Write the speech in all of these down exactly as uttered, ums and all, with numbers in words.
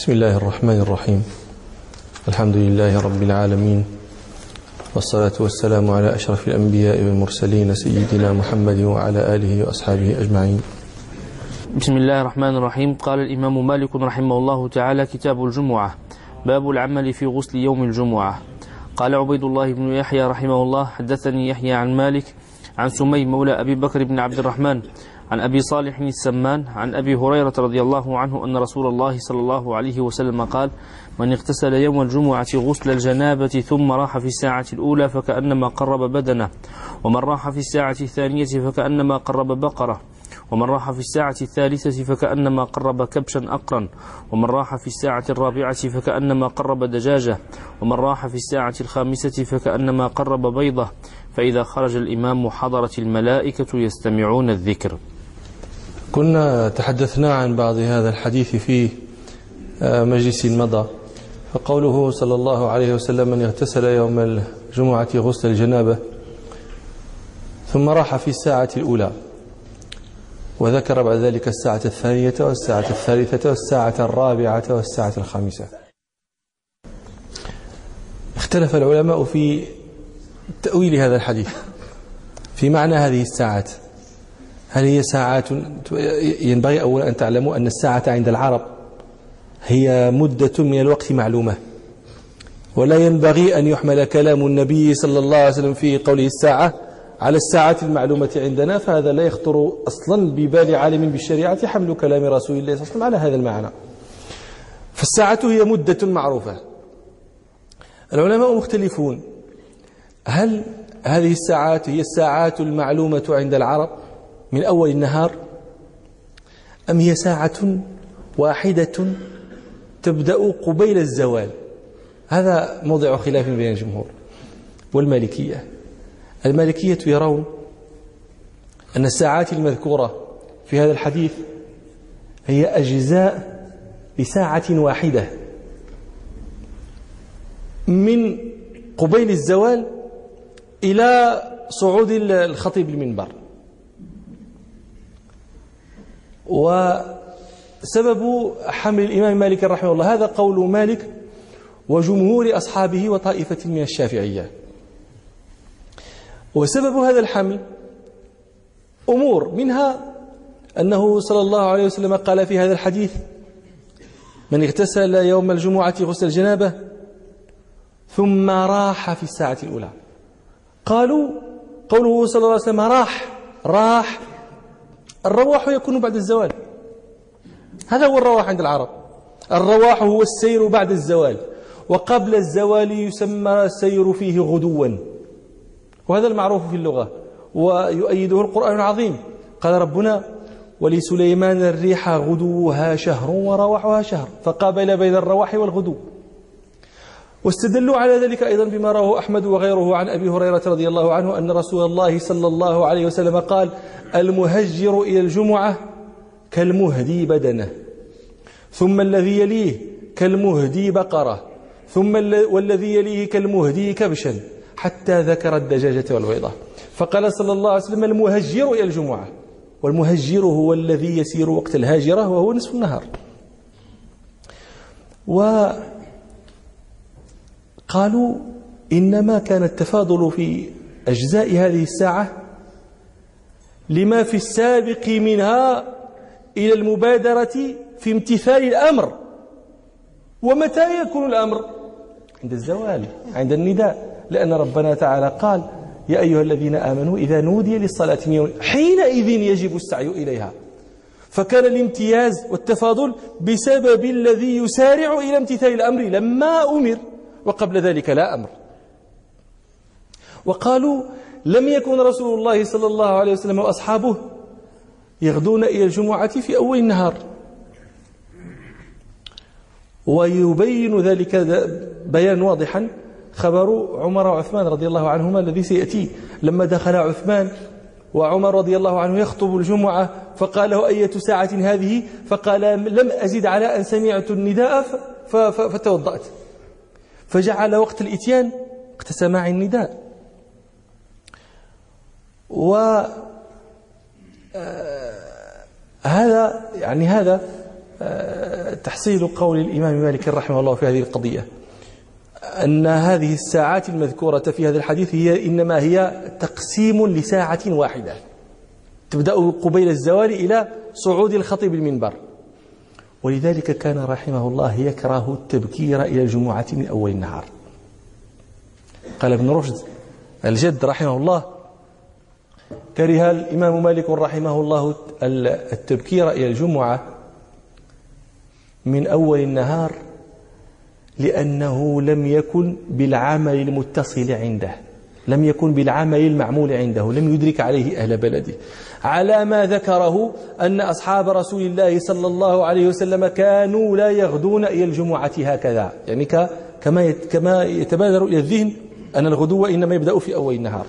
بسم الله الرحمن الرحيم. الحمد لله رب العالمين، والصلاة والسلام على أشرف الأنبياء والمرسلين سيدنا محمد وعلى آله وأصحابه أجمعين. بسم الله الرحمن الرحيم. قال الإمام مالك رحمه الله تعالى: كتاب الجمعة، باب العمل في غسل يوم الجمعة. قال عبيد الله بن يحيى رحمه الله: حدثني يحيى عن مالك عن سمي مولى أبي بكر بن عبد الرحمن عن أبي صالح السمان عن أبي هريرة رضي الله عنه أن رسول الله صلى الله عليه وسلم قال: من اغتسل يوم الجمعة غسل الجنابة ثم راح في الساعة الأولى فكأنما قرب بدنه، ومن راح في الساعة الثانية فكأنما قرب بقرة، ومن راح في الساعة الثالثة فكأنما قرب كبشا أقرا، ومن راح في الساعة الرابعة فكأنما قرب دجاجة، ومن راح في الساعة الخامسة فكأنما قرب بيضة. فإذا خرج الإمام حضرت الملائكة يستمعون الذكر. كنا تحدثنا عن بعض هذا الحديث في مجلس مضى، فقوله صلى الله عليه وسلم: من اغتسل يوم الجمعة غسل الجنابة ثم راح في الساعة الأولى، وذكر بعد ذلك الساعة الثانية والساعة الثالثة والساعة الرابعة والساعة الخامسة. اختلف العلماء في تأويل هذا الحديث، في معنى هذه الساعات. هل هي ساعات؟ ينبغي أولا أن تعلموا أن الساعة عند العرب هي مدة من الوقت معلومة، ولا ينبغي أن يحمل كلام النبي صلى الله عليه وسلم في قوله الساعة على الساعة المعلومة عندنا، فهذا لا يخطر أصلا ببال عالم بالشريعة حمل كلام رسول الله صلى الله عليه وسلم على هذا المعنى. فالساعة هي مدة معروفة. العلماء مختلفون، هل هذه الساعات هي الساعات المعلومة عند العرب من أول النهار، أم هي ساعة واحدة تبدأ قبيل الزوال؟ هذا موضع خلاف بين الجمهور والمالكية. المالكية يرون أن الساعات المذكورة في هذا الحديث هي أجزاء لساعة واحدة من قبيل الزوال إلى صعود الخطيب المنبر. وسبب حمل الإمام مالك رحمه الله هذا قول مالك وجمهور أصحابه وطائفة من الشافعية. وسبب هذا الحمل أمور، منها أنه صلى الله عليه وسلم قال في هذا الحديث: من اغتسل يوم الجمعة غسل الجنابة ثم راح في الساعة الأولى. قالوا قوله صلى الله عليه وسلم راح راح الرواح يكون بعد الزوال، هذا هو الرواح عند العرب. الرواح هو السير بعد الزوال، وقبل الزوال يسمى السير فيه غدوا، وهذا المعروف في اللغة ويؤيده القرآن العظيم. قال ربنا: ولسليمان الريح غدوها شهر ورواحها شهر، فقابل بين الرواح والغدو. واستدلوا على ذلك أيضا بما رواه أحمد وغيره عن أبي هريرة رضي الله عنه أن رسول الله صلى الله عليه وسلم قال: المهجر إلى الجمعة كالمهدي بدنه، ثم الذي يليه كالمهدي بقرة، ثم والذي يليه كالمهدي كبشا، حتى ذكر الدجاجة والبيضة. فقال صلى الله عليه وسلم: المهجر إلى الجمعة، والمهجر هو الذي يسير وقت الهاجرة وهو نصف النهار. وقالوا إنما كان التفاضل في أجزاء هذه الساعة لما في السابق منها إلى المبادرة في امتثال الأمر. ومتى يكون الأمر؟ عند الزوال، عند النداء، لأن ربنا تعالى قال: يا أيها الذين آمنوا إذا نودي للصلاة من يوم حينئذ يجب السعي إليها. فكان الامتياز والتفاضل بسبب الذي يسارع إلى امتثال الأمر لما أمر، وقبل ذلك لا أمر. وقالوا لم يكن رسول الله صلى الله عليه وسلم وأصحابه يغدون إلى الجمعة في أول النهار، ويبين ذلك بيان واضحا خبر عمر وعثمان رضي الله عنهما الذي سيأتي. لما دخل عثمان وعمر رضي الله عنه يخطب الجمعة فقال له: أية ساعة هذه؟ فقال: لم أزد على أن سمعت النداء فتوضأت. فجعل وقت الإتيان وقت سماع النداء. وهذا يعني هذا تحصيل قول الإمام مالك رحمه الله في هذه القضية أن هذه الساعات المذكورة في هذا الحديث هي إنما هي تقسيم لساعة واحدة تبدأ قبيل الزوال إلى صعود الخطيب المنبر. ولذلك كان رحمه الله يكره التبكير إلى الجمعة من أول النهار. قال ابن رشد الجد رحمه الله: كره الإمام مالك رحمه الله التبكير إلى الجمعة من أول النهار لأنه لم يكن بالعمل المتصل عنده، لم يكن بالعمل المعمول عنده، لم يدرك عليه أهل بلده، على ما ذكره أن أصحاب رسول الله صلى الله عليه وسلم كانوا لا يغدون إلى الجمعة هكذا، يعني كما كما يتبادر إلى الذهن أن الغدو إنما يبدأ في أول النهار.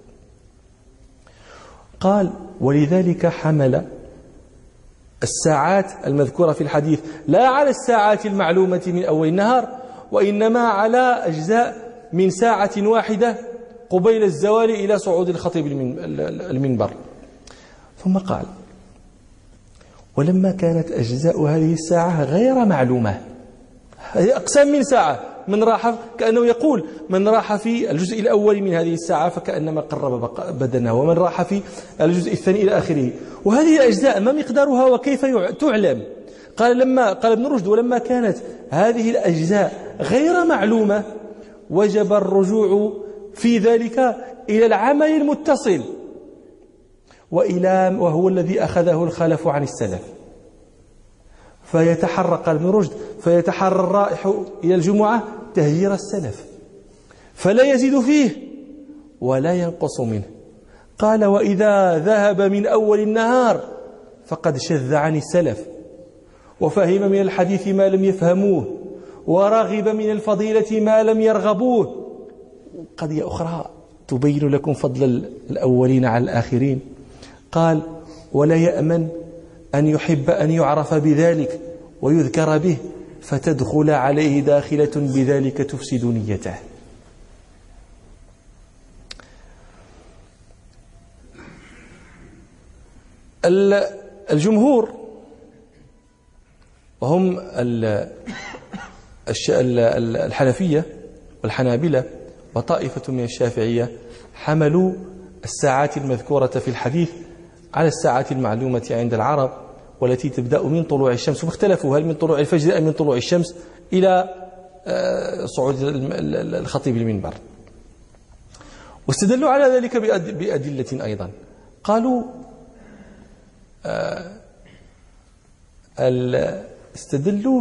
قال: ولذلك حمل الساعات المذكورة في الحديث لا على الساعات المعلومة من أول النهار، وإنما على أجزاء من ساعة واحدة قبيل الزوال إلى صعود الخطيب المنبر. ثم قال: ولما كانت أجزاء هذه الساعة غير معلومة، هذه أقسام من ساعة، من راح كأنه يقول من راح في الجزء الأول من هذه الساعة فكأنما قرب بدنه، ومن راح في الجزء الثاني إلى آخره، وهذه الأجزاء ما مقدارها وكيف تعلم؟ قال لما قال ابن رشد: ولما كانت هذه الأجزاء غير معلومة وجب الرجوع في ذلك إلى العمل المتصل، وإلى وهو الذي أخذه الخلف عن السلف. فيتحرق ابن رشد فيتحرى الرائح إلى الجمعة تهجير السلف، فلا يزيد فيه ولا ينقص منه. قال: وإذا ذهب من أول النهار فقد شذ عن السلف، وفهم من الحديث ما لم يفهموه، ورغب من الفضيلة ما لم يرغبوه. قضية أخرى تبين لكم فضل الأولين على الآخرين. قال: ولا يأمن أن يحب أن يعرف بذلك ويذكر به فتدخل عليه داخلة بذلك تفسد نيته. الجمهور وهم الحنفية والحنابلة وطائفة من الشافعية حملوا الساعات المذكورة في الحديث على الساعات المعلومة عند العرب، والتي تبدأ من طلوع الشمس، واختلفوا هل من طلوع الفجر أم من طلوع الشمس إلى صعود الخطيب المنبر. واستدلوا على ذلك بأدلة أيضا. قالوا استدلوا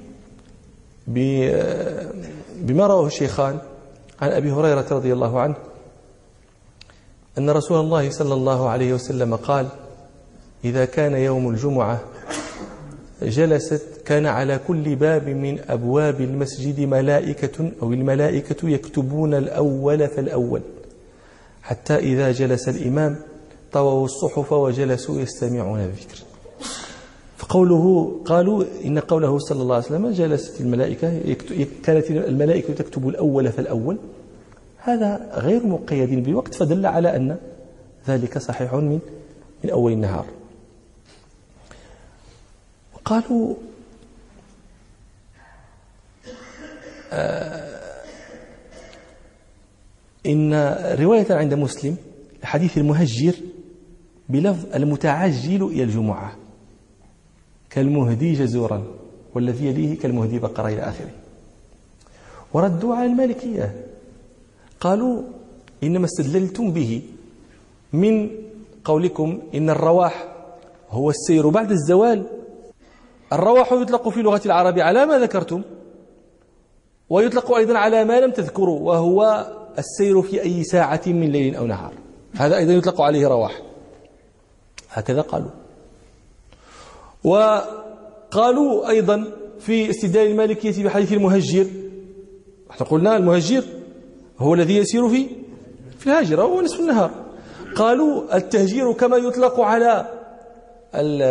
بما رواه الشيخان عن أبي هريرة رضي الله عنه أن رسول الله صلى الله عليه وسلم قال: إذا كان يوم الجمعة جلست كان على كل باب من أبواب المسجد ملائكة أو الملائكة يكتبون الأول فالأول، حتى إذا جلس الإمام طووا الصحف وجلسوا يستمعون الذكر. فقوله قالوا إن قوله صلى الله عليه وسلم جلست الملائكة كانت الملائكة تكتب الأول فالأول، هذا غير مقيد بوقت، فدل على أن ذلك صحيح من من أول النهار. وقالوا آه إن رواية عند مسلم حديث المهجر بلفظ المتعجل إلى الجمعة كالمهدي جزورا والذي يليه كالمهدي بقرة إلى آخره. وردوا على المالكية، قالوا إنما استدللتم به من قولكم إن الرواح هو السير بعد الزوال. الرواح يطلق في لغة العرب على ما ذكرتم، ويطلق أيضا على ما لم تذكروا، وهو السير في أي ساعة من ليل أو نهار، هذا أيضا يطلق عليه رواح. هكذا قالوا. وقالوا أيضا في استدلال المالكية بحديث المهجر، احنا قلنا المهجر هو الذي يسير في في الهاجر وهو نصف النهار. قالوا التهجير كما يطلق على ال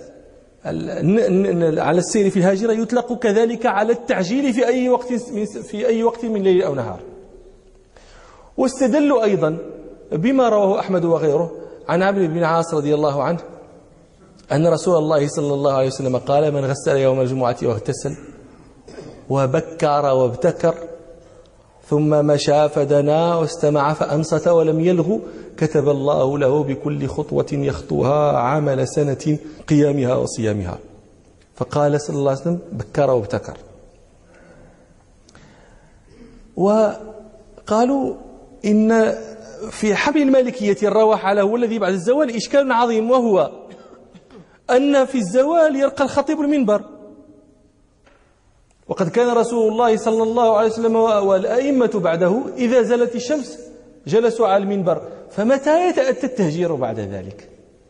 ال على السير في الهاجرة يطلق كذلك على التعجيل في أي وقت في أي وقت من ليل أو نهار. واستدلوا أيضا بما رواه أحمد وغيره عن عمرو بن العاص رضي الله عنه أن رسول الله صلى الله عليه وسلم قال: من غسل يوم الجمعة واغتسل وبكر وابتكر ثم مشى فدنا واستمع فأنصت ولم يلغ كتب الله له بكل خطوة يخطوها عمل سنة قيامها وصيامها. فقال صلى الله عليه وسلم: بكر وابتكر. وقالوا إن في حمل المالكية الرواح على هو الذي بعد الزوال إشكال عظيم، وهو أن في الزوال يرقى الخطيب المنبر، وقد كان رسول الله صلى الله عليه وسلم والأئمة بعده إذا زالت الشمس جلسوا على المنبر، فمتى يتأتى التهجير بعد ذلك؟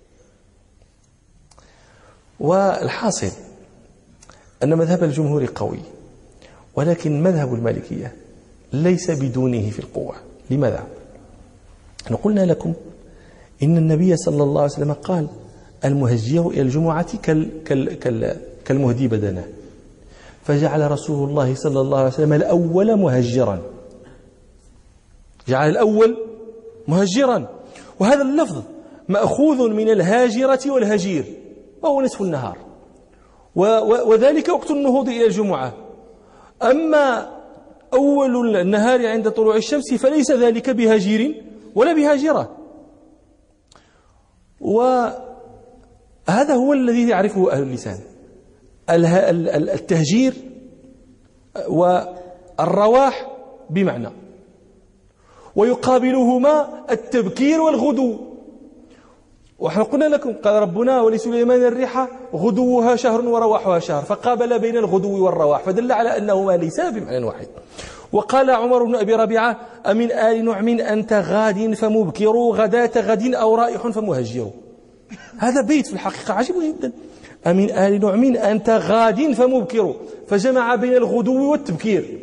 والحاصل أن مذهب الجمهور قوي، ولكن مذهب المالكية ليس بدونه في القوة. لماذا؟ نحن قلنا لكم إن النبي صلى الله عليه وسلم قال: المهجر إلى الجمعة كال كال كال كالمهدي بدنه، فجعل رسول الله صلى الله عليه وسلم الأول مهجرا، جعل الأول مهجرا، وهذا اللفظ مأخوذ من الهاجرة والهجير، وهو نصف النهار، وذلك وقت النهوض إلى الجمعة. أما أول النهار عند طلوع الشمس فليس ذلك بهجير ولا بهاجرة، وهذا هو الذي يعرفه أهل اللسان. التهجير والرواح بمعنى، ويقابلهما التبكير والغدو. ونحن قلنا لكم: قال ربنا: ولسليمان الريح غدوها شهر ورواحها شهر، فقابل بين الغدو والرواح، فدل على أنهما ليسا بمعنى واحد. وقال عمر بن أبي ربيعة: أمن آل نعم أنت غاد فمبكر غداة غد أو رائح فمهجر. هذا بيت في الحقيقة عجيب جدا. أمن آل نعم أنت غاد فمبكر، فجمع بين الغدو والتبكير،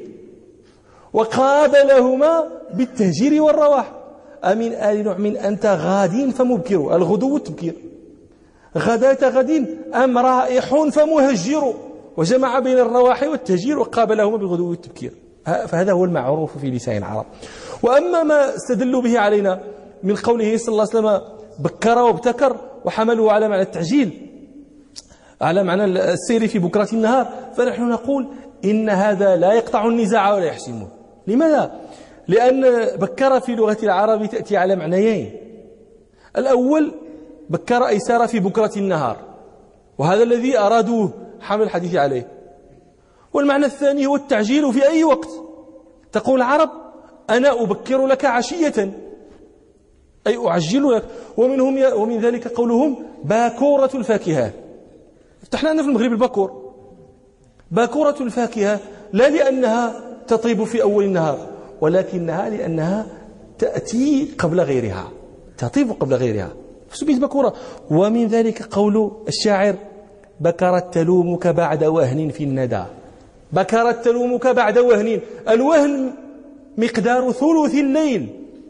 وقابلهما بالتهجير والرواح. أمن آل نعم أنت غاد فمبكر، الغدو والتبكير. غداة غد أم رائح فمهجر، وجمع بين الرواح والتهجير وقابلهما بالغدو والتبكير. فهذا هو المعروف في لسان العرب. وأما ما استدلوا به علينا من قوله صلى الله عليه وسلم: بكر وابتكر، وحملوا على معنى التعجيل، على معنى السير في بكرة النهار، فنحن نقول إن هذا لا يقطع النزاع ولا يحسمه. لماذا؟ لأن بكر في لغة العرب تأتي على معنيين. الأول بكر أي سار في بكرة النهار، وهذا الذي أرادوه حمل الحديث عليه. والمعنى الثاني هو التعجيل في أي وقت. تقول العرب: أنا أبكر لك عشية، أي أعجل لك. ومنهم ي... ومن ذلك قولهم: باكورة الفاكهة. افتحنا لنا في المغرب الباكور، باكورة الفاكهة، لا لأنها تطيب في أول النهار، ولكنها لأنها تأتي قبل غيرها، تطيب قبل غيرها، فسميت باكورة. ومن ذلك قول الشاعر: بكرت تلومك بعد وهن في الندى. بكرت تلومك بعد وهن، الوهن مقدار ثلث الليل،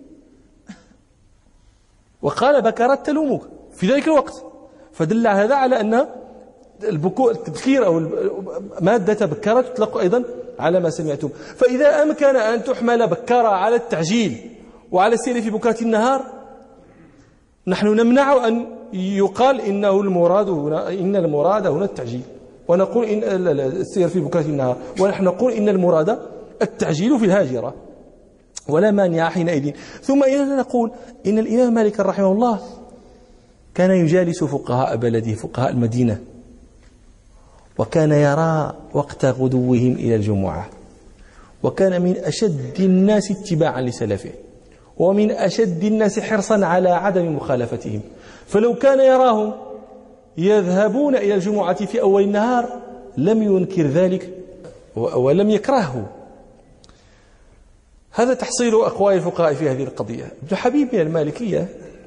وقال: بكرت تلومك في ذلك الوقت، فدل هذا على أن التبكير أو مادة بكرة تطلق أيضا على ما سمعتم. فإذا أمكن أن تحمل بكرة على التعجيل وعلى السير في بكرة النهار، نحن نمنع أن يقال إنه المراد هنا إن المراد هنا التعجيل، ونقول إن السير في بكرة النهار، ونحن نقول إن المراد التعجيل في الهاجرة، ولا مانع حينئذ. ثم إننا نقول إن الإمام مالك رحمه الله كان يجالس فقهاء بلده، فقهاء المدينة، وكان يرى وقت غدوهم إلى الجمعة، وكان من أشد الناس اتباعا لسلفه، ومن أشد الناس حرصا على عدم مخالفتهم. فلو كان يراهم يذهبون إلى الجمعة في أول النهار لم ينكر ذلك ولم يكرهه. هذا تحصيل أقوال الفقهاء في هذه القضية. ابن حبيب من المالكية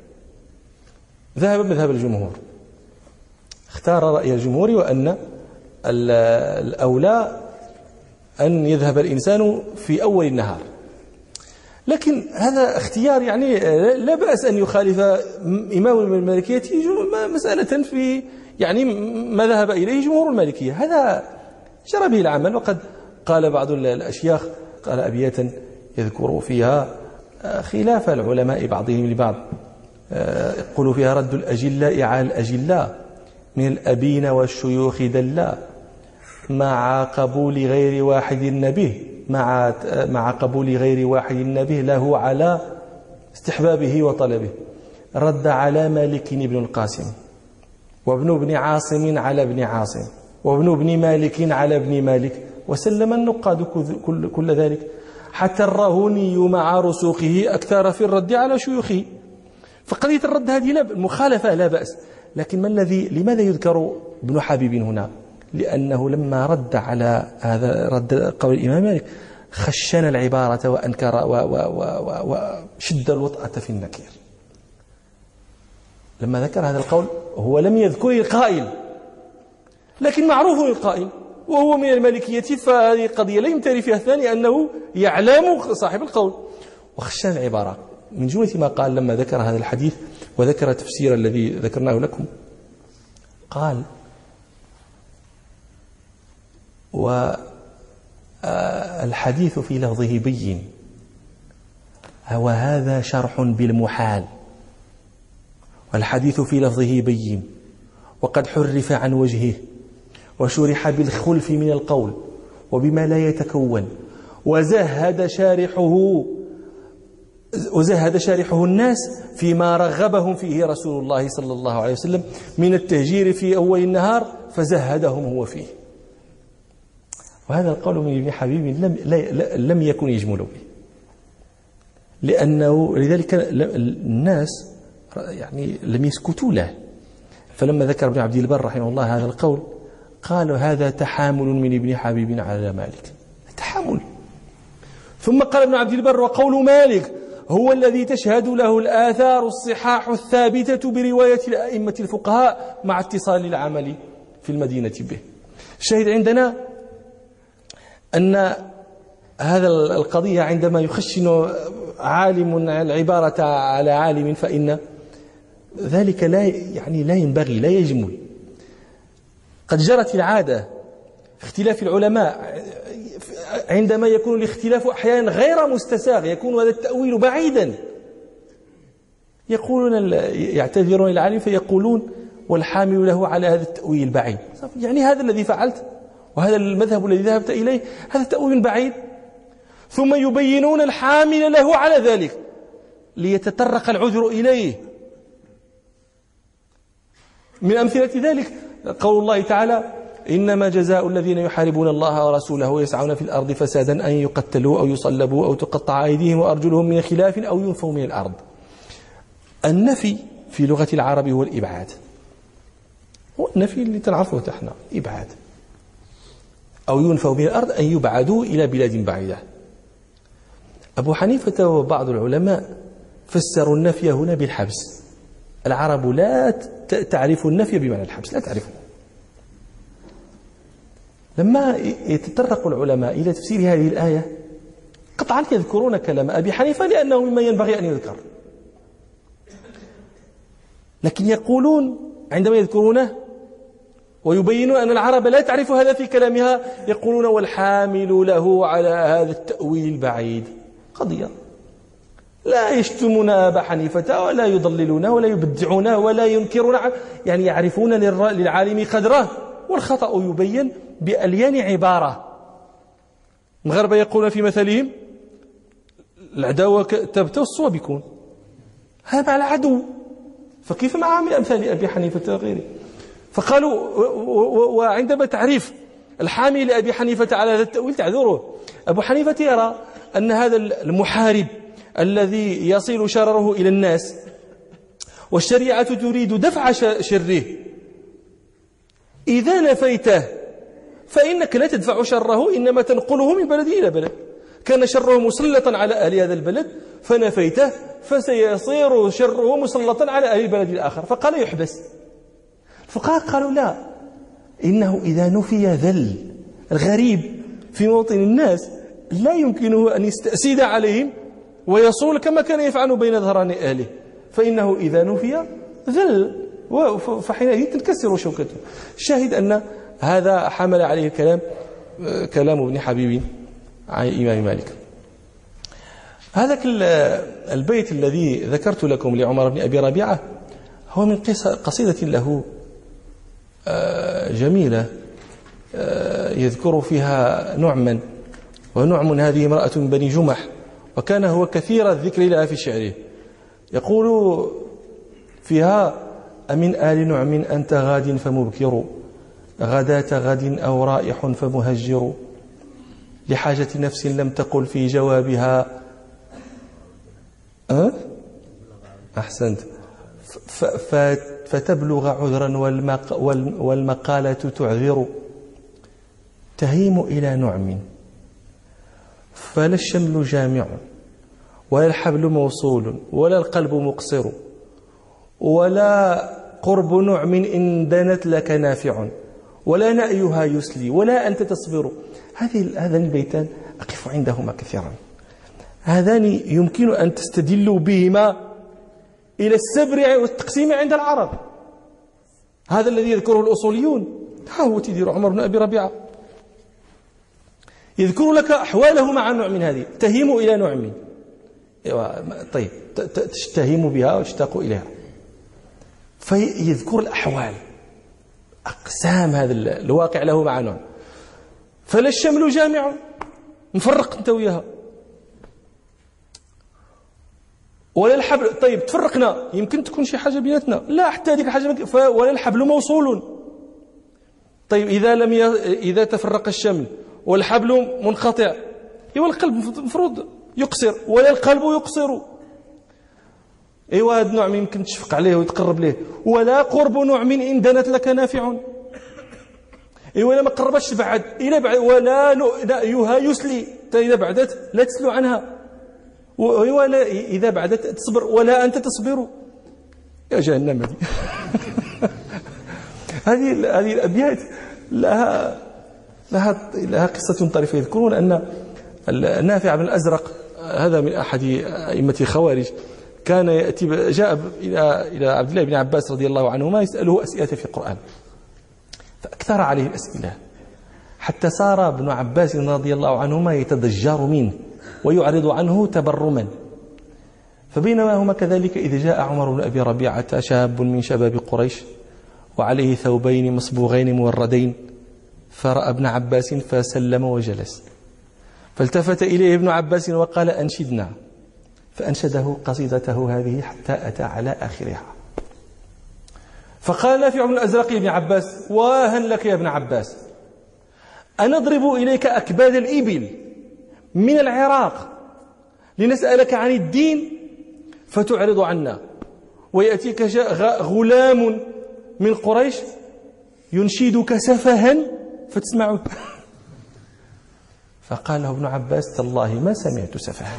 ذهب مذهب الجمهور، اختار رأي الجمهور، وأن الأولى أن يذهب الإنسان في أول النهار. لكن هذا اختيار يعني لا بأس أن يخالف إمام المالكية مسألة في يعني ما ذهب إليه جمهور المالكية، هذا جرى به العمل. وقد قال بعض الأشياخ، قال أبياتا يذكر فيها خلاف العلماء بعضهم لبعض، يقول فيها: رد الأجلاء على الأجلاء من الأبين والشيوخ دلا مع قبول غير واحد به مع مع قبول غير واحد به له على استحبابه وطلبه. رد على مالك بن القاسم وابن ابن عاصم على ابن عاصم وابن ابن مالك على ابن مالك، وسلم النقاد كل, كل ذلك، حتى الرهوني مع رسوخه أكثر في الرد على شيوخه. فقضية الرد هذه لا المخالفة لا بأس، لكن ما الذي لماذا يذكر ابن حبيب هنا؟ لأنه لما رد على هذا رد قول الإمام مالك خشن العبارة وأنكر وشد الوطأة في النكير. لما ذكر هذا القول هو لم يذكر القائل، لكن معروف القائل وهو من المالكية، فهذه قضية لا يمتري فيها الثاني أنه يعلم صاحب القول. وخشن العبارة من جملة ما قال لما ذكر هذا الحديث وذكر تفسير الذي ذكرناه لكم، قال: والحديث في لفظه بين، وهذا شرح بالمحال، والحديث في لفظه بين وقد حرف عن وجهه وشرح بالخلف من القول وبما لا يتكون، وزهد شارحه وزهد شارحه الناس فيما رغبهم فيه رسول الله صلى الله عليه وسلم من التهجير في أول النهار فزهدهم هو فيه. وهذا القول من ابن حبيب لم, لم يكن يجمل به، لأنه لذلك الناس يعني لم يسكتوا له. فلما ذكر ابن عبد البر رحمه الله هذا القول قالوا: هذا تحامل من ابن حبيب على مالك، تحامل. ثم قال ابن عبد البر: وقول مالك هو الذي تشهد له الآثار الصحاح الثابتة برواية الأئمة الفقهاء مع اتصال العمل في المدينة به. الشاهد عندنا أن هذا القضية عندما يخشن عالم العبارة على عالم فإن ذلك لا يعني لا ينبغي، لا يجمل. قد جرت العادة اختلاف العلماء عندما يكون الاختلاف أحيانا غير مستساغ، يكون هذا التأويل بعيدا، يقولون يعتذرون العالم فيقولون: والحامل له على هذا التأويل بعيد. يعني هذا الذي فعلت وهذا المذهب الذي ذهبت إليه هذا تأويل بعيد. ثم يبينون الحامل له على ذلك ليتطرق العذر إليه. من أمثلة ذلك قول الله تعالى: إنما جزاء الذين يحاربون الله ورسوله ويسعون في الأرض فسادا أن يقتلوا أو يصلبوا أو تقطع أيديهم وأرجلهم من خلاف أو ينفوا من الأرض. النفي في لغة العرب هو الإبعاد، هو النفي اللي تنعرفه تحنا إبعاد، أو ينفوا من الأرض أن يبعدوا إلى بلاد بعيدة. أبو حنيفة وبعض العلماء فسروا النفي هنا بالحبس. العرب لا تعرف النفي بمعنى الحبس، لا تعرفه. لما يتطرق العلماء إلى تفسير هذه الآية قطعا يذكرون كلام أبي حنيفة لأنه مما ينبغي أن يذكر، لكن يقولون عندما يذكرونه ويبينون أن العرب لا تعرف هذا في كلامها يقولون: والحامل له على هذا التأويل البعيد. قضية لا يشتمون أبا حنيفة ولا يضللونه ولا يبدعونه ولا ينكرون، يعني يعرفون للعالم قدره، والخطأ يبين بأليان عبارة. المغاربة يقولون في مثلهم: العداوة تبت والصواب يكون. هذا مع العدو، فكيف مع أمثال أبي حنيفة وغيره؟ فقالوا: وعندما تعريف الحامي لأبي حنيفة على هذا التأويل تعذره. أبو حنيفة يرى أن هذا المحارب الذي يصل شرره إلى الناس والشريعة تريد دفع شره، إذا نفيته فإنك لا تدفع شره، إنما تنقله من بلد إلى بلد. كان شره مسلطا على أهل هذا البلد فنفيته، فسيصير شره مسلطا على أهل البلد الآخر، فقال يحبس. فقال قالوا: لا، إنه إذا نفي ذل الغريب في موطن الناس لا يمكنه أن يستأسد عليهم ويصول كما كان يفعل بين ظهران أهله، فإنه إذا نفي ذل فحينئذ تنكسر شوكته. الشاهد أن هذا حمل عليه الكلام كلام ابن حبيب عن الإمام مالك. هذا البيت الذي ذكرت لكم لعمر بن أبي ربيعة هو من قصيدة له جميلة يذكر فيها نعما، ونعم هذه امرأة من بني جمح، وكان هو كثير الذكر لها في شعره. يقول فيها: أمن آل نعم أنت غاد فمبكر، غداة غد أو رائح فمهجر، لحاجة نفس لم تقل في جوابها أه؟ أحسنت فتبلغ عذرا والمقالة تعذر، تهيم إلى نعم فلا الشمل جامع ولا الحبل موصول ولا القلب مقصر، ولا قرب نعم إن دنت لك نافع، ولا نأيها يسلي ولا أنت تصبر. هذه هذان البيتان أقف عندهما كثيرا، هذان يمكن أن تستدلوا بهما إلى السبر والتقسيم عند العرب. هذا الذي يذكره الأصوليون، ها هو تدير عمر بن أبي ربيعة يذكر لك أحواله مع نوع من هذه، تهيم إلى نوع من طيب تشتهيم بها وتشتاق إليها، فيذكر الأحوال أقسام هذا الواقع له مع نوع. فلا الشمل جامع، مفرق أنت وياها، ولا الحبل. طيب تفرقنا، يمكن تكون شي حاجة بيناتنا، لا حتى هذيك الحاجة. ولا الحبل موصول. طيب إذا لم ي... إذا تفرق الشمل والحبل منقطع، ايوا القلب مفروض يقصر، ولا القلب يقصر. ايوا هذا النوع يمكن تشفق عليه ويتقرب ليه. ولا قرب نعم إن دنت لك نافع، ايوا ما قربتش بعد الى بعد. ولا نأيها يسلي، اذا بعدت لا تسلو عنها، ولا اذا بعدت تصبر ولا انت تصبر. يا جهنم هذه هذه هذه الابيات لها لها لها قصة طريفة. يذكرون أن النافع بن الأزرق هذا من أحد أئمة الخوارج كان يأتي جاء إلى إلى عبد الله بن عباس رضي الله عنهما يسأله أسئلة في القرآن، فأكثر عليه الأسئلة حتى صار ابن عباس رضي الله عنهما يتضجر منه ويعرض عنه تبرما. فبينما هما كذلك إذ جاء عمر بن أبي ربيعة شاب من شباب قريش وعليه ثوبين مصبوغين موردين، فرأى ابن عباس فسلم وجلس، فالتفت إليه ابن عباس وقال: أنشدنا. فأنشده قصيدته هذه حتى أتى على آخرها. فقال نافع بن الأزرق ابن عباس: واها لك يا ابن عباس، أنضرب إليك أكباد الإبل من العراق لنسألك عن الدين فتعرض عنا، ويأتيك غلام من قريش ينشدك سفها فتسمعه. فقال له ابن عباس: تالله ما سمعت سفها.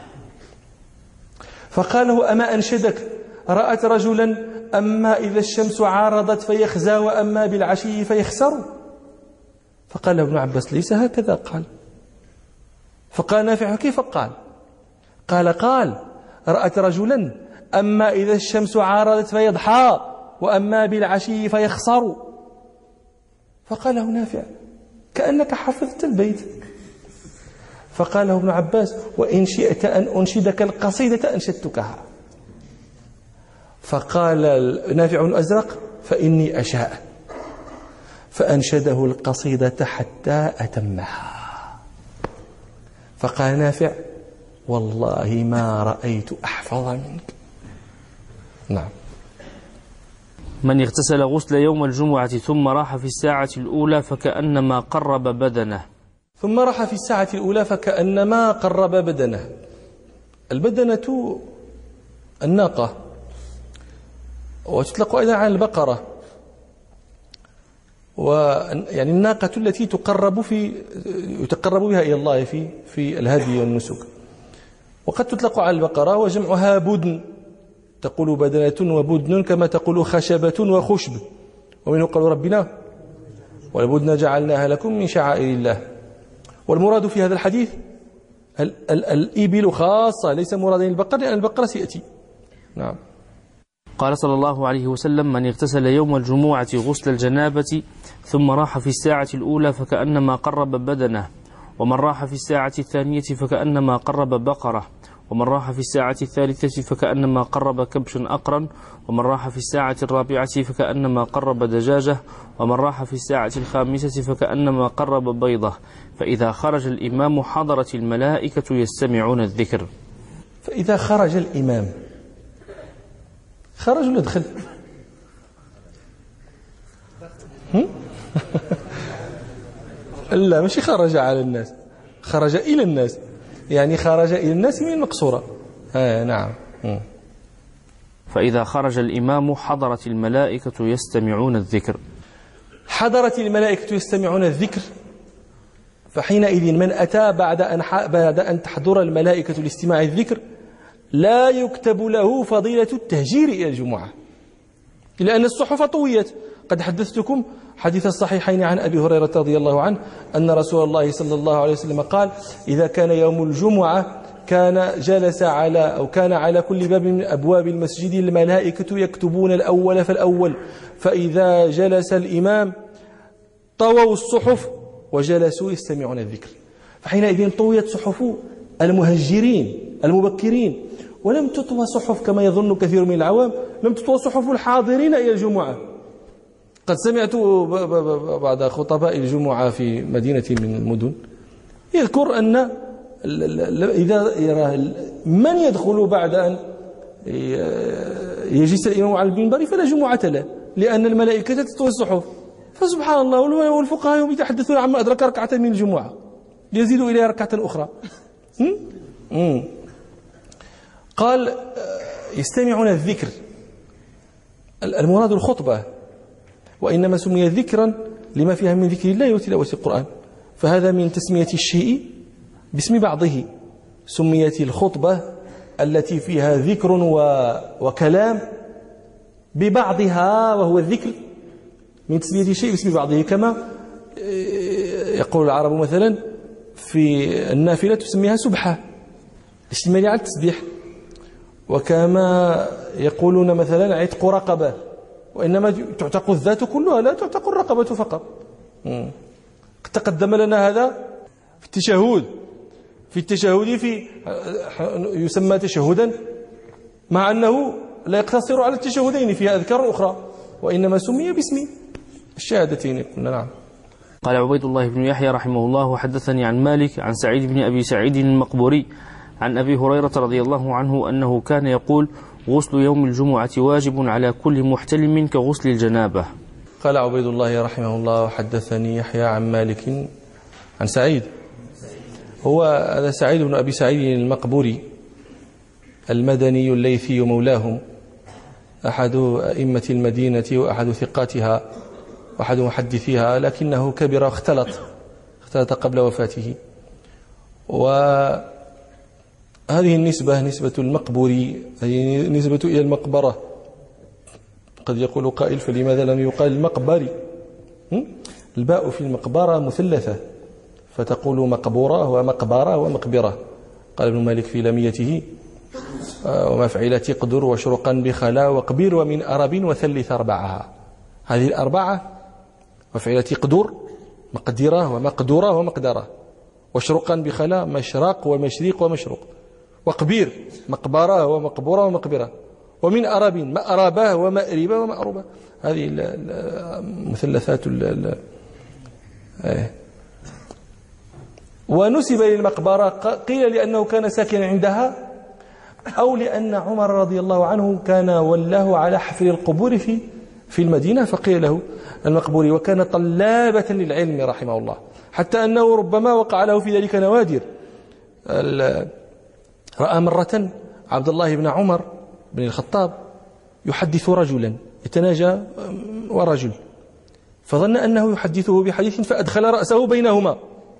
فقال له: أما أنشدك رأت رجلا أما إذا الشمس عارضت فيخزى وأما بالعشي فيخسر؟ فقال له ابن عباس: ليس هكذا قال. فقال نافع: كيف قال؟ قال قال رأت رجلا أما إذا الشمس عارضت فيضحى وأما بالعشي فيخسر. فقال له نافع: كأنك حفظت البيت. فقال له ابن عباس: وإن شئت أن أنشدك القصيدة أنشدتكها. فقال نافع بن الأزرق: فإني أشاء. فأنشده القصيدة حتى أتمها. فقال نافع: والله ما رأيت أحفظ منك. نعم. من اغتسل غسل يوم الجمعة ثم راح في الساعة الأولى فكأنما قرب بدنه. ثم راح في الساعة الأولى فكأنما قرب بدنه. البدنة الناقة، وتطلق أيضا على البقرة، ويعني الناقة التي تقرب في يتقرب بها إلى الله في في الهدي والنسك. وقد تطلق على البقرة وجمعها بدن، تقول بدنة وبدن كما تقول خشبة وخشب. ومنه قال ربنا: والبدن جعلناها لكم من شعائر الله. والمراد في هذا الحديث ال ال الإبل خاصة، ليس مرادا البقر، لأن البقرة سيأتي. نعم. قال صلى الله عليه وسلم: من اغتسل يوم الجمعة غسل الجنابة ثم راح في الساعة الأولى فكأنما قرب بدنه، ومن راح في الساعة الثانية فكأنما قرب بقرة، ومن راح في الساعة الثالثة فكأنما قرب كبشا أقرا، ومن راح في الساعة الرابعة فكأنما قرب دجاجة، ومن راح في الساعة الخامسة فكأنما قرب بيضة. فإذا خرج الإمام حضرت الملائكة يستمعون الذكر. فإذا خرج الإمام، خرج ولا دخل؟ لا ماشي خرج على الناس، خرج إلى الناس، يعني خرج إلى الناس من المقصورة. آه نعم. فإذا خرج الإمام حضرت الملائكة يستمعون الذكر. حضرت الملائكة يستمعون الذكر، فحينئذ من أتى بعد أن بعد أن تحضر الملائكة لاستماع الذكر لا يكتب له فضيلة التهجير إلى الجمعة، لأن الصحف طويت. قد حدثتكم حديث الصحيحين عن أبي هريرة رضي الله عنه أن رسول الله صلى الله عليه وسلم قال: إذا كان يوم الجمعة كان جلس على أو كان على كل باب من أبواب المسجد الملائكة يكتبون الأول فالأول، فإذا جلس الإمام طووا الصحف وجلسوا يستمعون الذكر. فحينئذ طويت صحف المهجرين المبكرين، ولم تطوى صحف كما يظن كثير من العوام، لم تطوى صحف الحاضرين إلى الجمعة. قد سمعت بعض خطباء الجمعة في مدينة من المدن يذكر أن إذا من يدخل بعد أن يجلس الإمام على المنبر فلا جمعة له، لأن الملائكة تطوي الصحف. فسبحان الله، والفقهاء يتحدثون عما أدرك ركعة من الجمعة يزيد إليها ركعة أخرى. قال: يستمعون الذكر، المراد الخطبة، وإنما سمي ذكرا لما فيها من ذكر الله وتلاوة القرآن، فهذا من تسمية الشيء باسم بعضه. سميت الخطبة التي فيها ذكر وكلام ببعضها وهو الذكر من تسمية الشيء باسم بعضه، كما يقول العرب مثلا في النافلة تسميها سبحة اشتمالي على التسبيح، وكما يقولون مثلا عتق رقبة، وإنما تعتق الذات كلها لا تعتق الرقبة فقط. تقدم لنا هذا في التشهد، في التشهد في يسمى تشهدا، مع أنه لا يقتصر على التشهدين، فيها أذكار أخرى، وإنما سمي باسم الشهادتين. نعم. قال عبيد الله بن يحيى رحمه الله: وحدثني عن مالك عن سعيد بن أبي سعيد المقبوري عن أبي هريرة رضي الله عنه أنه كان يقول: غسل يوم الجمعة واجب على كل محتلم كغسل الجنابة. قال عبيد الله رحمه الله: وحدثني يحيى عن مالك عن سعيد، هو هذا سعيد بن أبي سعيد المقبوري المدني الليثي مولاهم، أحد أئمة المدينة وأحد ثقاتها وأحد محدثيها، لكنه كبر واختلط اختلط قبل وفاته. وهذه النسبة نسبة المقبوري، هي نسبة إلى المقبرة. قد يقول قائل: فلماذا لم يقال المقبري؟ الباء في المقبرة مثلثة، فتقول مقبورة ومقبرة ومقبرة. قال ابن مالك في لميته: ومفعلة قدر وشرقا بخلا وقبير ومن أرب وثلث أربعها. هذه الأربعة: مفعلة قدر مقدرة ومقدورة ومقدرة، وشرقا بخلا مشرق ومشريق ومشروق، وقبير مقبرة ومقبورة ومقبرة، ومن أرب مأربة ومأربة ومأربة. هذه المثلثات. ونسب للمقبرة قيل لأنه كان ساكنا عندها، أو لأن عمر رضي الله عنه كان ولاه على حفر القبور في في المدينة، فقيل له المقبوري، وكان طلابة للعلم رحمه الله، حتى أنه ربما وقع له في ذلك نوادر. رأى مرة عبد الله بن عمر بن الخطاب يحدث رجلا، يتناجى ورجل، فظن أنه يحدثه بحديث فأدخل رأسه بينهما،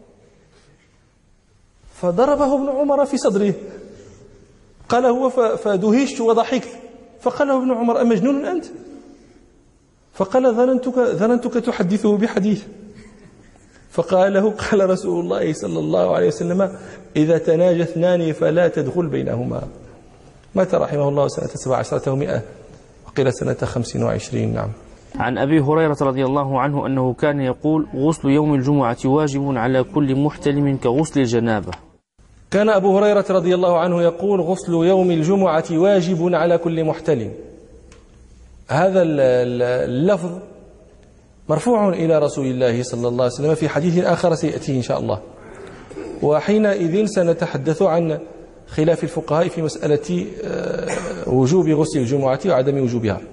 فضربه ابن عمر في صدره. قال هو: فدهشت وضحكت. فقال له ابن عمر: أمجنون أنت؟ فقال: ظننتك, ظننتك تحدثه بحديث. فقال له: قال رسول الله صلى الله عليه وسلم: إذا تناجى اثنان فلا تدخل بينهما. مات رحمه الله سنة سبع عشرة ومئة، وقيل سنة خمس وعشرين. نعم. عن أبي هريرة رضي الله عنه أنه كان يقول: غسل يوم الجمعة واجب على كل محتلم كغسل الجنابة. كان أبو هريرة رضي الله عنه يقول غسل يوم الجمعة واجب على كل محتلم. هذا اللفظ مرفوع إلى رسول الله صلى الله عليه وسلم في حديث آخر سيأتي إن شاء الله، وحينئذ سنتحدث عن خلاف الفقهاء في مسألة وجوب غسل الجمعة وعدم وجوبها.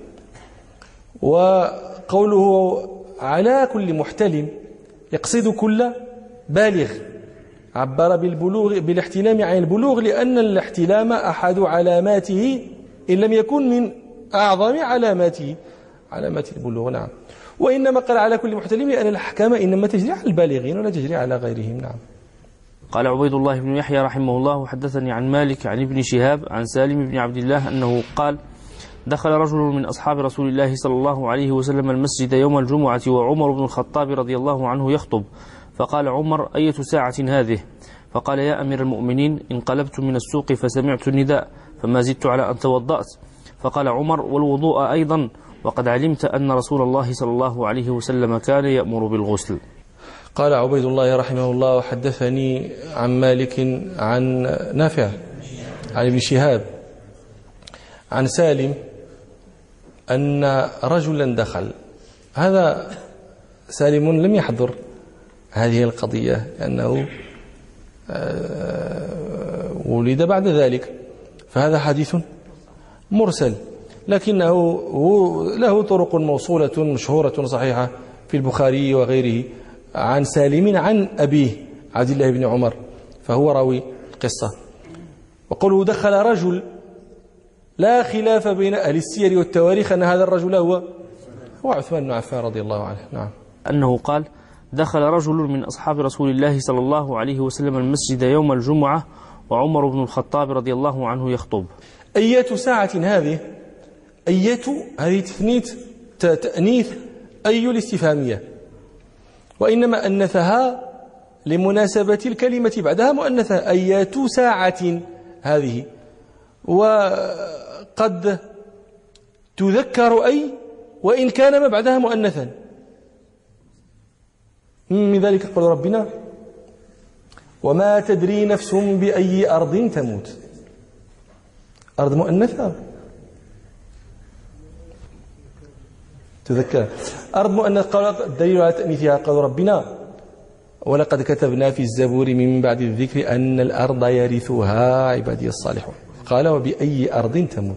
وقوله على كل محتلم يقصد كل بالغ، عبر بالبلوغ بالاحتلام عن البلوغ، لأن الاحتلام أحد علاماته إن لم يكن من أعظم علاماته علامات البلوغ. نعم. وإنما قال على كل محتلم لأن الأحكام إنما تجري على البالغين ولا تجري على غيرهم. نعم. قال عبيد الله بن يحيى رحمه الله حدثني عن مالك عن ابن شهاب عن سالم بن عبد الله أنه قال دخل رجل من أصحاب رسول الله صلى الله عليه وسلم المسجد يوم الجمعة وعمر بن الخطاب رضي الله عنه يخطب، فقال عمر أية ساعة هذه؟ فقال يا أمير المؤمنين انقلبت من السوق فسمعت النداء فما زدت على أن توضأت. فقال عمر والوضوء أيضا، وقد علمت أن رسول الله صلى الله عليه وسلم كان يأمر بالغسل. قال عبيد الله رحمه الله وحدثني عن مالك عن نافع عن ابن شهاب عن سالم أن رجلا دخل. هذا سالم لم يحضر هذه القضية لأنه ولد بعد ذلك، فهذا حديث مرسل، لكنه له طرق موصولة مشهورة صحيحة في البخاري وغيره عن سالم عن أبيه عبد الله بن عمر، فهو راوي القصة. وقوله دخل رجل لا خلاف بين أهل السير والتواريخ أن هذا الرجل هو هو عثمان بن عفان رضي الله عنه. نعم. أنه قال دخل رجل من أصحاب رسول الله صلى الله عليه وسلم المسجد يوم الجمعة وعمر بن الخطاب رضي الله عنه يخطب. أية ساعة هذه؟ أية هذه تثنيت تأنيث أي الاستفهامية، وإنما أنثها لمناسبة الكلمة بعدها مؤنثة. أية ساعة هذه، وقد تذكر أي وإن كان ما بعدها مؤنثا. من ذلك قول ربنا وما تدري نفس بأي أرض تموت. أرض مؤنثة تذكر، أرض مؤنث. قال الدليل على تأنيثها قول ربنا ولقد كتبنا في الزبور من بعد الذكر أن الأرض يرثها عبادي الصالحون. قال وبأي أرض تموت.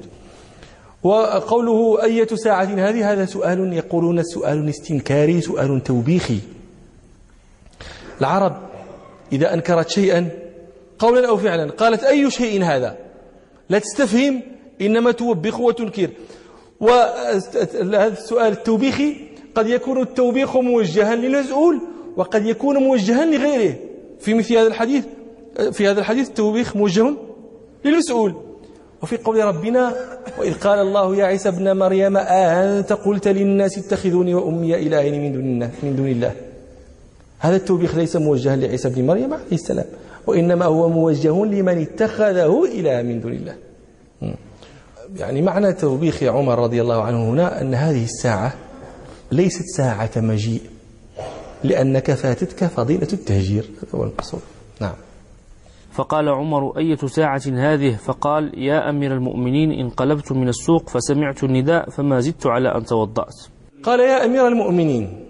وقوله أية ساعة هذه هذا سؤال يقولون سؤال استنكاري، سؤال توبيخي. العرب إذا أنكرت شيئا قولا أو فعلا قالت أي شيء هذا، لا تستفهم إنما توبخ وتنكر. وهذا السؤال التوبيخي قد يكون التوبيخ موجها للمسؤول وقد يكون موجها لغيره. في مثل هذا الحديث في هذا الحديث التوبيخ موجه للمسؤول. وفي قول ربنا وإذ قال الله يا عيسى ابن مريم أأنت قلت للناس اتخذوني وأمي إلهين من دون الله من دون الله. هذا التوبيخ ليس موجها لعيسى ابن مريم عليه السلام، وإنما هو موجه لمن اتخذه إله من دون الله. يعني معنى توبيخ عمر رضي الله عنه هنا أن هذه الساعة ليست ساعة مجيء لأنك فاتتك فضيلة التهجير، هذا هو المقصود. نعم. فقال عمر أية ساعة هذه؟ فقال يا أمير المؤمنين انقلبت من السوق فسمعت النداء فما زدت على أن توضأت. قال يا أمير المؤمنين.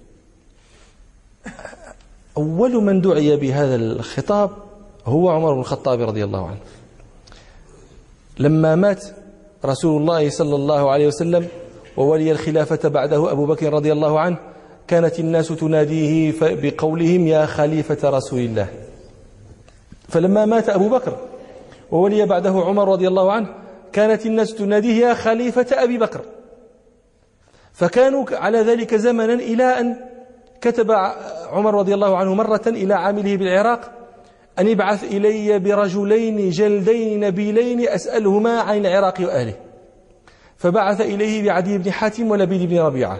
أول من دعي بهذا الخطاب هو عمر بن الخطاب رضي الله عنه. لما مات رسول الله صلى الله عليه وسلم وولي الخلافة بعده أبو بكر رضي الله عنه، كانت الناس تناديه بقولهم يا خليفة رسول الله. فلما مات أبو بكر وولي بعده عمر رضي الله عنه كانت الناس تناديه يا خليفة أبي بكر. فكانوا على ذلك زمنا إلى أن كتب عمر رضي الله عنه مرة إلى عامله بالعراق أن يبعث إلي برجلين جلدين نبيلين أسألهما عن العراق وأهله. فبعث إليه بعدي بن حاتم ولبيد بن ربيعة،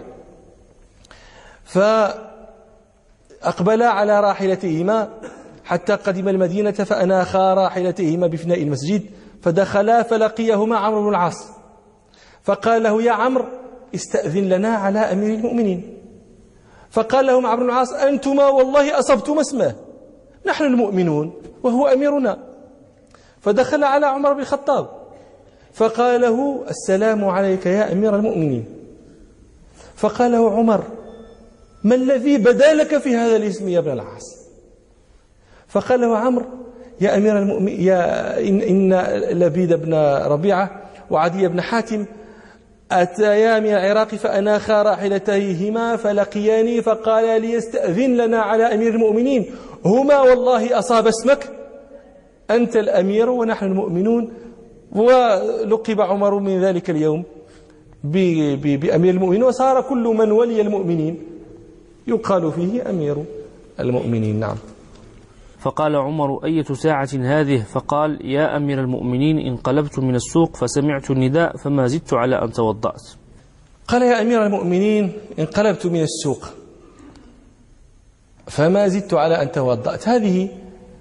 فأقبلا على راحلتهما حتى قدم المدينة فأناخا راحلتهما بفناء المسجد، فدخلا فلقيهما عمرو بن العاص فقال له يا عمرو استأذن لنا على أمير المؤمنين. فقال لهم عمرو بن العاص أنتما والله أصبتما اسمه، نحن المؤمنون وهو أميرنا. فدخل على عمر بن الخطاب فقال له: السلام عليك يا أمير المؤمنين. فقال له عمر: ما الذي بدا لك في هذا الاسم يا ابن العاص؟ فقال له عمرو: يا أمير المؤمنين، يا إن, إن لبيد بن ربيعة وعدي بن حاتم أتيا من العراق فأناخا راحلتيهما فلقياني فقال لي: استأذن لنا على أمير المؤمنين، هما والله أصاب اسمك، أنت الأمير ونحن المؤمنون. ولقب عمر من ذلك اليوم بأمير المؤمنين، وصار كل من ولي المؤمنين يقال فيه أمير المؤمنين. نعم. فقال عمر: أية ساعة هذه؟ فقال: يا أمير المؤمنين، انقلبت من السوق فسمعت النداء فما زدت على أن توضأت. قال: يا أمير المؤمنين، انقلبت من السوق فما زدت على أن توضأت. هذه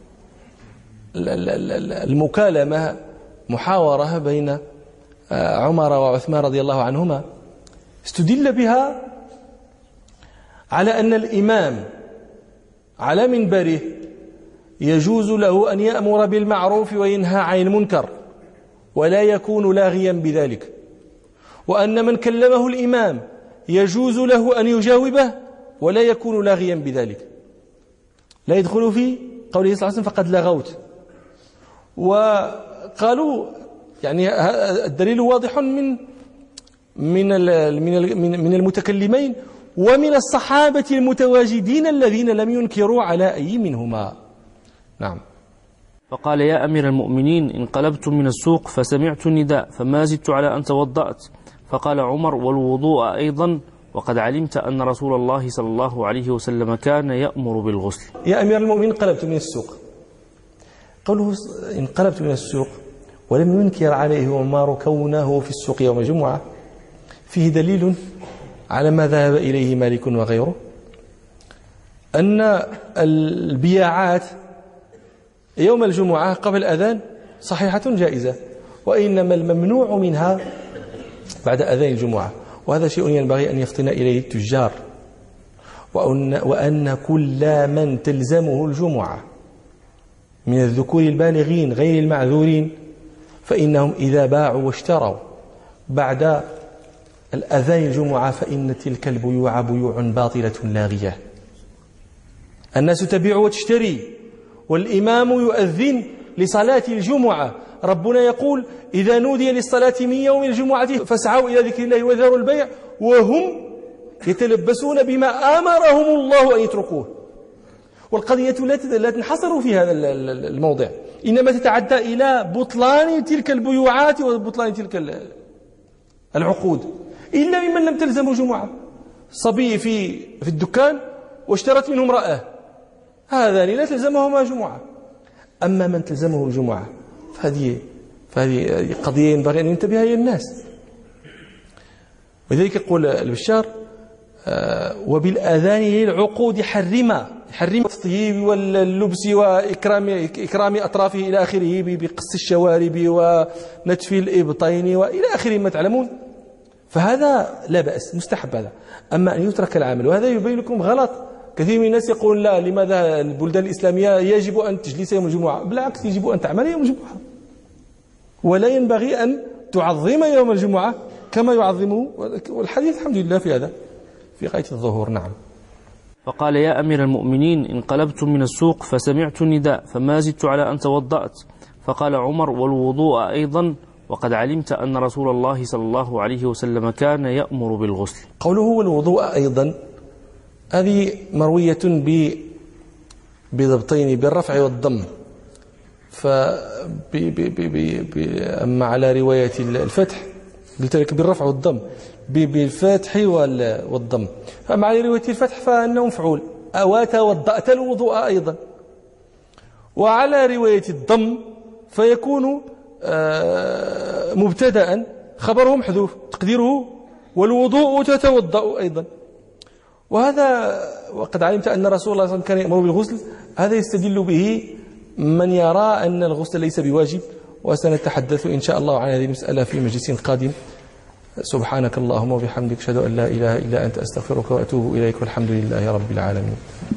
المكالمة محاورة بين عمر وعثمان رضي الله عنهما، استدل بها على أن الإمام على منبره يجوز له أن يأمر بالمعروف وينهى عن المنكر ولا يكون لاغيا بذلك، وأن من كلمه الإمام يجوز له أن يجاوبه ولا يكون لاغيا بذلك، لا يدخل في قوله صلى الله عليه وسلم: فقد لغوت. وقالوا يعني الدليل واضح من من من من المتكلمين ومن الصحابة المتواجدين الذين لم ينكروا على أي منهما. نعم. فقال: يا أمير المؤمنين، انقلبت من السوق فسمعت النداء فما زدت على أن توضأت. فقال عمر: والوضوء أيضا، وقد علمت أن رسول الله صلى الله عليه وسلم كان يأمر بالغسل. يا أمير المؤمنين، انقلبت من السوق. قوله انقلبت من السوق ولم ينكر عليه عمر كونه في السوق يوم الجمعة فيه دليل على ما ذهب إليه مالك وغيره، أن البياعات يوم الجمعة قبل الأذان صحيحة جائزة، وإنما الممنوع منها بعد أذان الجمعة. وهذا شيء ينبغي أن يفطن إليه التجار، وأن, وأن كل من تلزمه الجمعة من الذكور البالغين غير المعذورين فإنهم إذا باعوا واشتروا بعد الأذان الجمعة فإن تلك البيوع بيوع باطلة لاغية. الناس تبيع وتشتري والإمام يؤذن لصلاة الجمعة. ربنا يقول: إذا نودي للصلاة من يوم الجمعة فاسعوا إلى ذكر الله وذروا البيع وهم يتلبسون بما آمرهم الله أن يتركوه. والقضية لا تنحصر في هذا الموضع، إنما تتعدى إلى بطلان تلك البيوعات وبطلان تلك العقود، إلا ممن لم تلزمه جمعة. صبي في في الدكان واشترت منه امرأة، هذان لا تلزمهما جمعة. أما من تلزمه الجمعة فهذه فهذه قضية ينبغي أن ينتبه إليها الناس. ولذلك يقول البشار: وبالأذان للعقود حرما حرم التطييب واللبس وإكرام إكرام أطرافه إلى آخره بقص الشوارب ونتف الإبطين وإلى آخره ما تعلمون. فهذا لا بأس، مستحب هذا. أما أن يترك العمل، وهذا يبين لكم غلط. كثير من الناس يقول: لا، لماذا البلدان الإسلامية يجب أن تجلس يوم الجمعة؟ بالعكس، يجب أن تعمل يوم الجمعة، ولا ينبغي أن تعظم يوم الجمعة كما يعظمه. والحديث الحمد لله في هذا في غاية الظهور. نعم. فقال: يا أمير المؤمنين، انقلبت من السوق فسمعت النداء فما زدت على أن توضأت. فقال عمر: والوضوء أيضا، وقد علمت أن رسول الله صلى الله عليه وسلم كان يأمر بالغسل. قوله والوضوء أيضا هذه مروية بضبطين، بالرفع والضم. ف أما على رواية الفتح قلت لك بالرفع والضم، بالفتح والضم. فمع رواية الفتح فأنه مفعول، أو توضأت الوضوء أيضا. وعلى رواية الضم فيكون مبتدأ خبره محذوف تقديره والوضوء تتوضأ أيضا. وهذا وقد علمت أن رسول الله صلى الله عليه وسلم كان يأمر بالغسل، هذا يستدل به من يرى أن الغسل ليس بواجب. وسنتحدث إن شاء الله عن هذه المسألة في مجلس قادم. سبحانك اللهم وبحمدك، أشهد أن لا إله إلا أنت، أستغفرك وأتوب إليك، والحمد لله رب العالمين.